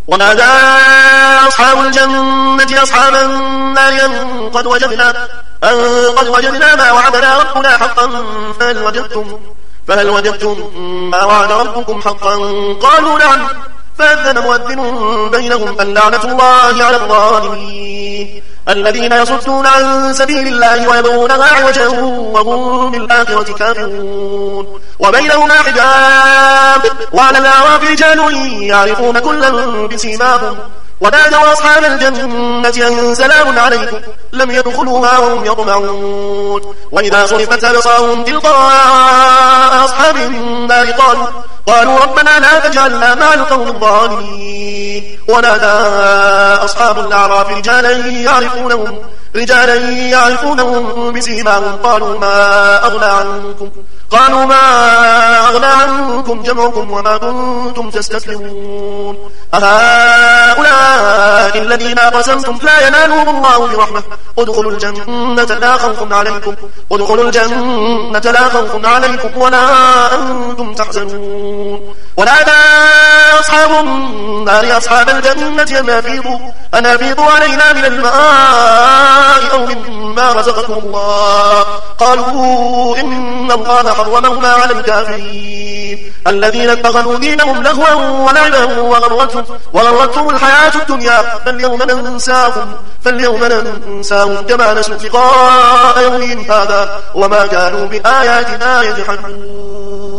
ونادى أصحاب الجنة أصحاب النار أن قد وجدنا ما وعدنا ربنا حقا فهل وجدتم ما وعد ربكم حقا؟ قالوا نعم. فأذن مؤذن بينهم اللعنة الله على الظالمين الذين يصدون عن سبيل الله ويبغونها عوجا وهم بالآخرة كافرون. وبينهما حجاب وعلى الأعراف رجال يعرفون كلا بسيماهم ونادوا أصحاب الجنة أن سلام عليكم لم يدخلوها وهم يطمعون. وإذا صرفت أبصارهم تلقاء أصحاب النار قالوا ربنا لا تجعلنا مع القوم الظالمين. ونادى أصحاب الأعراف رجالا يعرفونهم بسيماهم قالوا ما أغنى عنكم جمعكم وما كنتم تستكبرون أهؤلاء الذين أقسمتم لا ينالهم الله برحمة ادخلوا الجنة لا خوف عليكم ولا أنتم تحزنون. ونادى أصحاب النار أصحاب الجنة أن أفيضوا علينا من الماء أو مما رزقكم الله. قالوا إن الله حرمهما على الكافرين الذين اتخذوا دينهم لهوا ولعبا وغرتهم الحياة الدنيا فاليوم ننساهم كما نسوا لقاء يومهم هذا وما كانوا بآياتنا يجحدون.